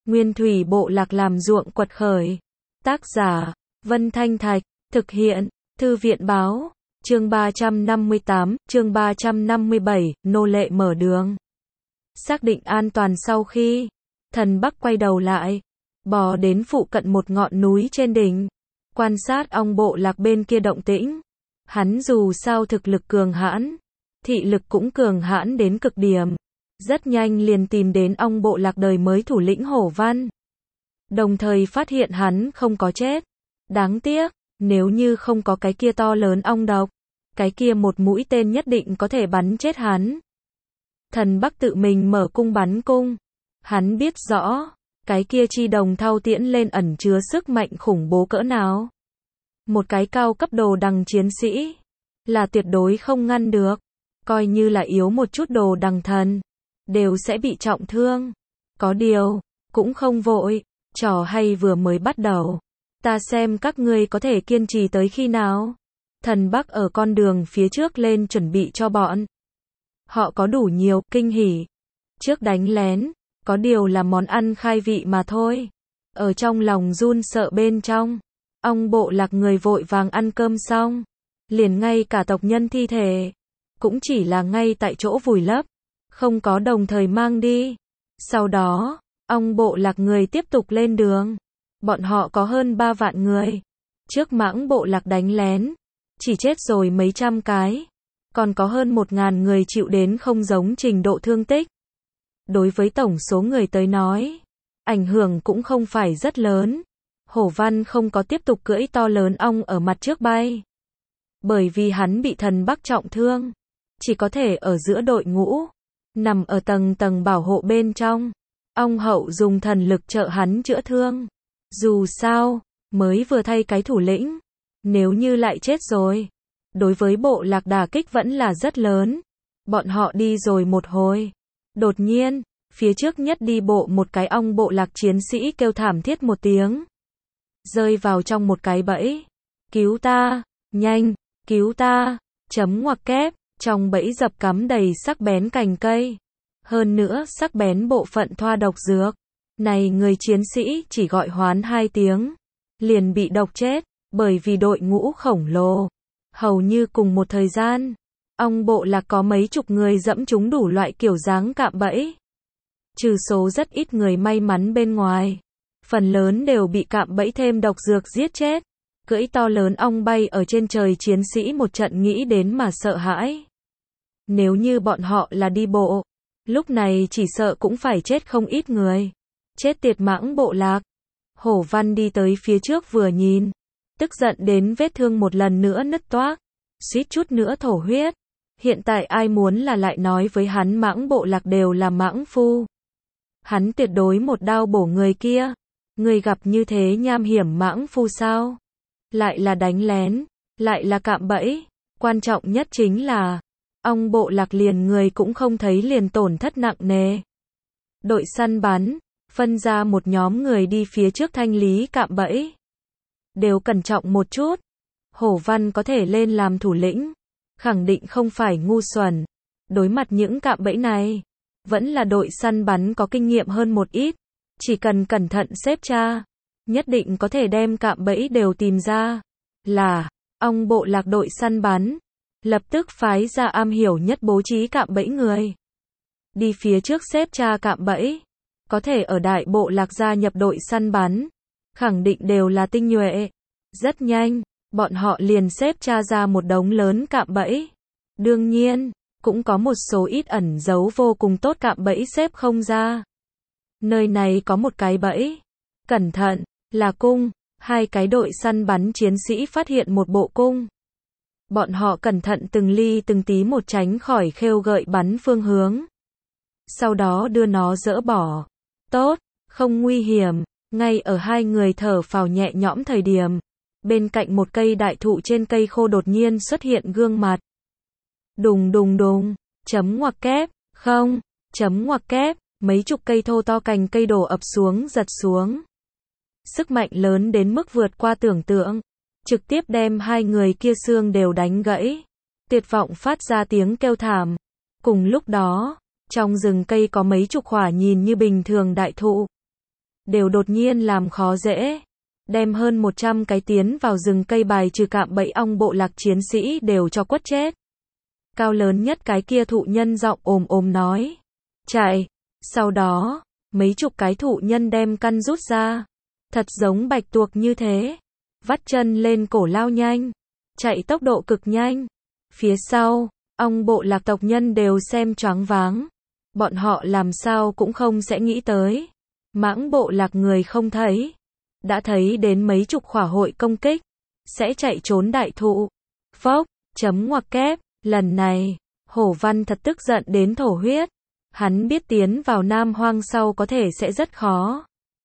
Nguyên thủy bộ lạc làm ruộng quật khởi. Tác giả, Vân Thanh Thạch, thực hiện, Thư viện báo, chương 358, chương 357, nô lệ mở đường. Xác định an toàn sau khi, Thần Bắc quay đầu lại, bò đến phụ cận một ngọn núi trên đỉnh, quan sát ong bộ lạc bên kia động tĩnh. Hắn dù sao thực lực cường hãn, thị lực cũng cường hãn đến cực điểm. Rất nhanh liền tìm đến ong bộ lạc đời mới thủ lĩnh Hổ Văn. Đồng thời phát hiện hắn không có chết. Đáng tiếc, nếu như không có cái kia to lớn ong độc, cái kia một mũi tên nhất định có thể bắn chết hắn. Thần Bắc tự mình mở cung bắn cung. Hắn biết rõ, cái kia chi đồng thao tiễn lên ẩn chứa sức mạnh khủng bố cỡ nào. Một cái cao cấp đồ đằng chiến sĩ, là tuyệt đối không ngăn được. Coi như là yếu một chút đồ đằng thần, đều sẽ bị trọng thương. Có điều, cũng không vội, trò hay vừa mới bắt đầu. Ta xem các ngươi có thể kiên trì tới khi nào. Thần Bắc ở con đường phía trước lên chuẩn bị cho bọn họ có đủ nhiều kinh hỉ. Trước đánh lén, có điều là món ăn khai vị mà thôi. Ở trong lòng run sợ bên trong, ong bộ lạc người vội vàng ăn cơm xong, liền ngay cả tộc nhân thi thể, cũng chỉ là ngay tại chỗ vùi lấp, không có đồng thời mang đi. Sau đó, ong bộ lạc người tiếp tục lên đường. Bọn họ có hơn 3 vạn người. Trước mãng bộ lạc đánh lén, chỉ chết rồi mấy trăm cái. Còn có hơn 1.000 người chịu đến không giống trình độ thương tích. Đối với tổng số người tới nói, ảnh hưởng cũng không phải rất lớn. Hổ Văn không có tiếp tục cưỡi to lớn ong ở mặt trước bay. Bởi vì hắn bị Thần Bắc trọng thương, chỉ có thể ở giữa đội ngũ, nằm ở tầng bảo hộ bên trong. Ong hậu dùng thần lực trợ hắn chữa thương. Dù sao, mới vừa thay cái thủ lĩnh, nếu như lại chết rồi, đối với bộ lạc đả kích vẫn là rất lớn. Bọn họ đi rồi một hồi, đột nhiên, phía trước nhất đi bộ một cái ong bộ lạc chiến sĩ kêu thảm thiết một tiếng, rơi vào trong một cái bẫy. Cứu ta, nhanh, cứu ta, chấm ngoặc kép, trong bẫy dập cắm đầy sắc bén cành cây. Hơn nữa sắc bén bộ phận thoa độc dược. Này người chiến sĩ chỉ gọi hoán 2 tiếng, liền bị độc chết, bởi vì đội ngũ khổng lồ. Hầu như cùng một thời gian, ong bộ lạc có mấy chục người dẫm trúng đủ loại kiểu dáng cạm bẫy. Trừ số rất ít người may mắn bên ngoài, phần lớn đều bị cạm bẫy thêm độc dược giết chết. Cưỡi to lớn ong bay ở trên trời chiến sĩ một trận nghĩ đến mà sợ hãi. Nếu như bọn họ là đi bộ, lúc này chỉ sợ cũng phải chết không ít người. Chết tiệt mãng bộ lạc. Hổ Văn đi tới phía trước vừa nhìn, tức giận đến vết thương một lần nữa nứt toác, suýt chút nữa thổ huyết. Hiện tại ai muốn là lại nói với hắn mãng bộ lạc đều là mãng phu. Hắn tuyệt đối một đao bổ người kia. Người gặp như thế nham hiểm mãng phu sao? Lại là đánh lén, lại là cạm bẫy. Quan trọng nhất chính là, ong bộ lạc liền người cũng không thấy liền tổn thất nặng nề. Đội săn bắn phân ra một nhóm người đi phía trước thanh lý cạm bẫy. Đều cẩn trọng một chút. Hổ Văn có thể lên làm thủ lĩnh, khẳng định không phải ngu xuẩn. Đối mặt những cạm bẫy này, vẫn là đội săn bắn có kinh nghiệm hơn một ít. Chỉ cần cẩn thận xếp tra, nhất định có thể đem cạm bẫy đều tìm ra. Là, ong bộ lạc đội săn bắn, lập tức phái ra am hiểu nhất bố trí cạm bẫy người. Đi phía trước xếp tra cạm bẫy. Có thể ở đại bộ lạc gia nhập đội săn bắn, khẳng định đều là tinh nhuệ. Rất nhanh, bọn họ liền xếp tra ra một đống lớn cạm bẫy. Đương nhiên, cũng có một số ít ẩn giấu vô cùng tốt cạm bẫy xếp không ra. Nơi này có một cái bẫy. Cẩn thận, là cung. 2 cái đội săn bắn chiến sĩ phát hiện một bộ cung. Bọn họ cẩn thận từng ly từng tí một tránh khỏi khêu gợi bắn phương hướng. Sau đó đưa nó dỡ bỏ. Tốt, không nguy hiểm. Ngay ở 2 người thở phào nhẹ nhõm thời điểm, bên cạnh một cây đại thụ trên cây khô đột nhiên xuất hiện gương mặt. Đùng đùng đùng, chấm ngoặc kép, không, chấm ngoặc kép, mấy chục cây thô to cành cây đổ ập xuống giật xuống. Sức mạnh lớn đến mức vượt qua tưởng tượng, trực tiếp đem 2 người kia xương đều đánh gãy. Tuyệt vọng phát ra tiếng kêu thảm. Cùng lúc đó, trong rừng cây có mấy chục khỏa nhìn như bình thường đại thụ. đều đột nhiên làm khó dễ. Đem hơn 100 cái tiến vào rừng cây bài trừ cạm bẫy ong bộ lạc chiến sĩ đều cho quất chết. Cao lớn nhất cái kia thụ nhân giọng ồm ồm nói. Chạy. Sau đó, mấy chục cái thụ nhân đem căn rút ra. Thật giống bạch tuộc như thế. Vắt chân lên cổ lao nhanh. Chạy tốc độ cực nhanh. Phía sau, ong bộ lạc tộc nhân đều xem choáng váng. Bọn họ làm sao cũng không sẽ nghĩ tới. Mãng bộ lạc người không thấy. Đã thấy đến mấy chục khỏa hội công kích. Sẽ chạy trốn đại thụ. Phốc, chấm ngoặc kép. Lần này, Hổ Văn thật tức giận đến thổ huyết. Hắn biết tiến vào Nam Hoang sau có thể sẽ rất khó.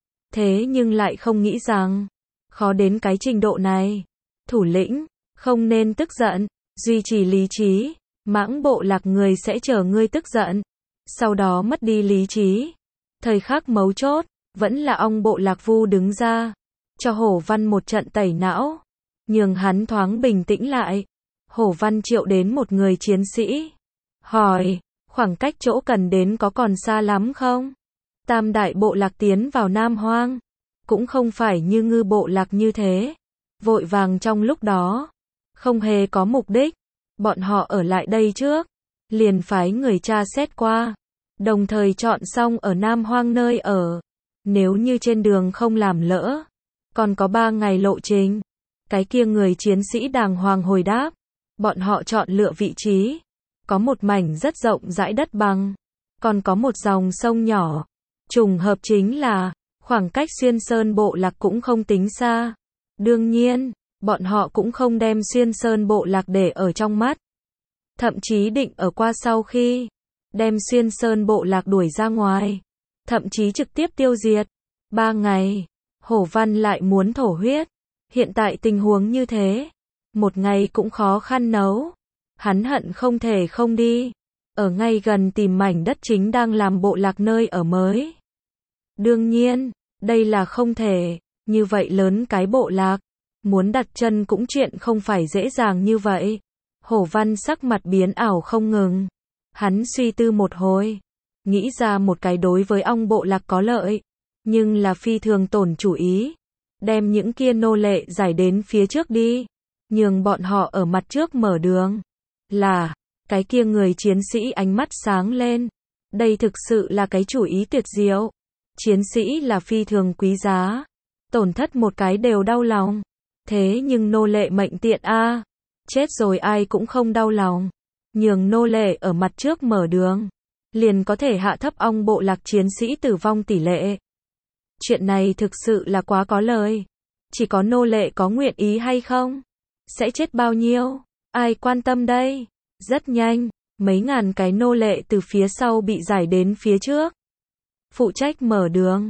Thế nhưng lại không nghĩ rằng, khó đến cái trình độ này. Thủ lĩnh, không nên tức giận, duy trì lý trí. Mãng bộ lạc người sẽ chờ ngươi tức giận. Sau đó mất đi lý trí. Thời khắc mấu chốt, vẫn là ong bộ lạc Vu đứng ra. Cho Hổ Văn một trận tẩy não. Nhường hắn thoáng bình tĩnh lại. Hổ Văn triệu đến một người chiến sĩ. Hỏi, khoảng cách chỗ cần đến có còn xa lắm không? Tam đại bộ lạc tiến vào Nam Hoang. Cũng không phải như Ngư bộ lạc như thế. Vội vàng trong lúc đó. Không hề có mục đích. Bọn họ ở lại đây trước. Liền phái người tra xét qua. Đồng thời chọn xong ở Nam Hoang nơi ở. Nếu như trên đường không làm lỡ. Còn có 3 ngày lộ trình. Cái kia người chiến sĩ đàng hoàng hồi đáp. Bọn họ chọn lựa vị trí. Có một mảnh rất rộng rãi đất bằng. Còn có một dòng sông nhỏ. Trùng hợp chính là, khoảng cách Xuyên Sơn bộ lạc cũng không tính xa. Đương nhiên, bọn họ cũng không đem Xuyên Sơn bộ lạc để ở trong mắt. Thậm chí định ở qua sau khi đem Xuyên Sơn bộ lạc đuổi ra ngoài. Thậm chí trực tiếp tiêu diệt. 3 ngày, Hổ Văn lại muốn thổ huyết. Hiện tại tình huống như thế. Một ngày cũng khó khăn nấu. Hắn hận không thể không đi. Ở ngay gần tìm mảnh đất chính đang làm bộ lạc nơi ở mới. Đương nhiên, đây là không thể. Như vậy lớn cái bộ lạc. Muốn đặt chân cũng chuyện không phải dễ dàng như vậy. Hổ Văn sắc mặt biến ảo không ngừng. Hắn suy tư một hồi. Nghĩ ra một cái đối với ong bộ lạc có lợi. Nhưng là phi thường tổn chủ ý. Đem những kia nô lệ giải đến phía trước đi. Nhường bọn họ ở mặt trước mở đường. Là, cái kia người chiến sĩ ánh mắt sáng lên. Đây thực sự là cái chủ ý tuyệt diệu. Chiến sĩ là phi thường quý giá. Tổn thất một cái đều đau lòng. Thế nhưng nô lệ mệnh tiện a. Chết rồi ai cũng không đau lòng. Nhường nô lệ ở mặt trước mở đường. Liền có thể hạ thấp ong bộ lạc chiến sĩ tử vong tỷ lệ. Chuyện này thực sự là quá có lời. Chỉ có nô lệ có nguyện ý hay không? Sẽ chết bao nhiêu? Ai quan tâm đây? Rất nhanh, mấy ngàn cái nô lệ từ phía sau bị giải đến phía trước. Phụ trách mở đường.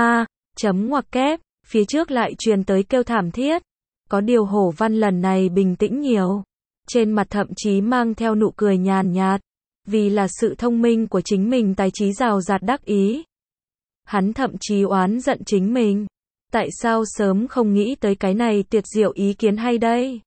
Chấm ngoặc kép, phía trước lại truyền tới kêu thảm thiết. Có điều Hổ Văn lần này bình tĩnh nhiều. Trên mặt thậm chí mang theo nụ cười nhàn nhạt. Vì là sự thông minh của chính mình tài trí rào rạt đắc ý. Hắn thậm chí oán giận chính mình. Tại sao sớm không nghĩ tới cái này tuyệt diệu ý kiến hay đây?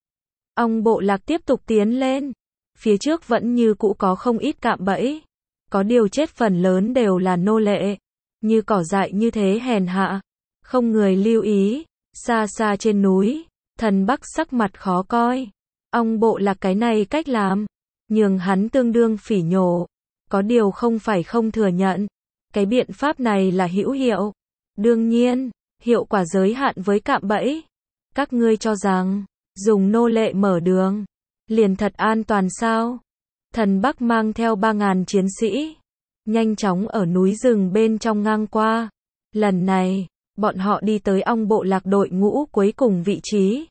Ong bộ lạc tiếp tục tiến lên. Phía trước vẫn như cũ có không ít cạm bẫy. Có điều chết phần lớn đều là nô lệ. Như cỏ dại như thế hèn hạ. Không người lưu ý. Xa xa trên núi. Thần Bắc sắc mặt khó coi. Ong bộ lạc cái này cách làm. Nhường hắn tương đương phỉ nhổ. Có điều không phải không thừa nhận. Cái biện pháp này là hữu hiệu. Đương nhiên, hiệu quả giới hạn với cạm bẫy. Các ngươi cho rằng, dùng nô lệ mở đường, liền thật an toàn sao? Thần Bắc mang theo 3.000 chiến sĩ, nhanh chóng ở núi rừng bên trong ngang qua. Lần này, bọn họ đi tới ong bộ lạc đội ngũ cuối cùng vị trí.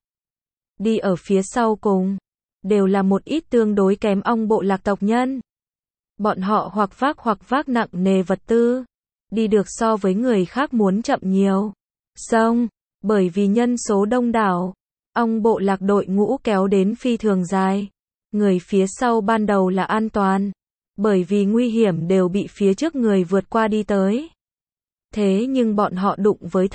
Đi ở phía sau cùng, đều là một ít tương đối kém ong bộ lạc tộc nhân. Bọn họ hoặc vác nặng nề vật tư, đi được so với người khác muốn chậm nhiều. Xong, bởi vì nhân số đông đảo, ong bộ lạc đội ngũ kéo đến phi thường dài. Người phía sau ban đầu là an toàn, bởi vì nguy hiểm đều bị phía trước người vượt qua đi tới. Thế nhưng bọn họ đụng với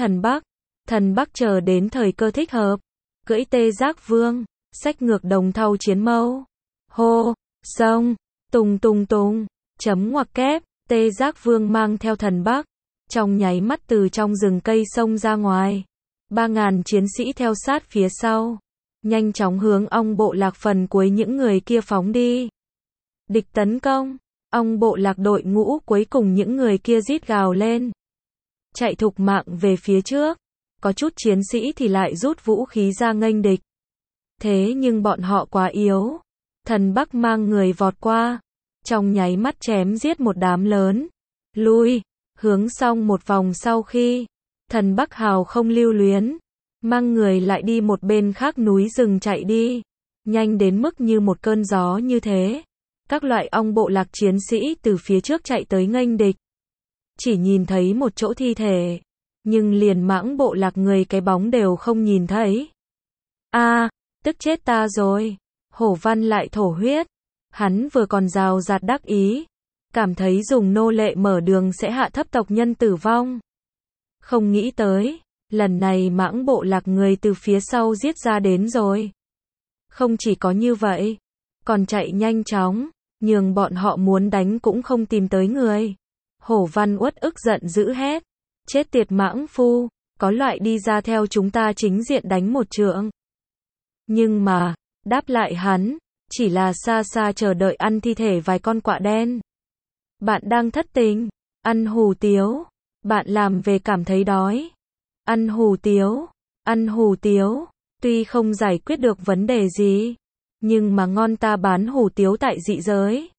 Thần Bắc chờ đến thời cơ thích hợp, cưỡi tê giác vương, xách ngược đồng thau chiến mâu. Hô, xong, tùng, chấm ngoặc kép, tê giác vương mang theo Thần Bắc, trong nháy mắt từ trong rừng cây xông ra ngoài. 3.000 chiến sĩ theo sát phía sau, nhanh chóng hướng ong bộ lạc phần cuối những người kia phóng đi. Địch tấn công, ong bộ lạc đội ngũ cuối cùng những người kia rít gào lên. Chạy thục mạng về phía trước, có chút chiến sĩ thì lại rút vũ khí ra nghênh địch. Thế nhưng bọn họ quá yếu. Thần Bắc mang người vọt qua, trong nháy mắt chém giết một đám lớn. Lui, hướng xong một vòng sau khi, Thần Bắc hào không lưu luyến, mang người lại đi một bên khác núi rừng chạy đi, nhanh đến mức như một cơn gió như thế. Các loại ong bộ lạc chiến sĩ từ phía trước chạy tới nghênh địch. Chỉ nhìn thấy một chỗ thi thể, nhưng liền mãng bộ lạc người cái bóng đều không nhìn thấy. Tức chết ta rồi. Hổ Văn lại thổ huyết. Hắn vừa còn rào rạt đắc ý, cảm thấy dùng nô lệ mở đường sẽ hạ thấp tộc nhân tử vong. Không nghĩ tới, lần này mãng bộ lạc người từ phía sau giết ra đến rồi. Không chỉ có như vậy, còn chạy nhanh chóng, nhường bọn họ muốn đánh cũng không tìm tới người. Hổ Văn uất ức giận dữ hét, chết tiệt mãng phu, có loại đi ra theo chúng ta chính diện đánh một trượng. Nhưng mà, đáp lại hắn, chỉ là xa xa chờ đợi ăn thi thể vài con quạ đen. Bạn đang thất tình, ăn hủ tiếu, bạn làm về cảm thấy đói. Ăn hủ tiếu, tuy không giải quyết được vấn đề gì, nhưng mà ngon ta bán hủ tiếu tại dị giới.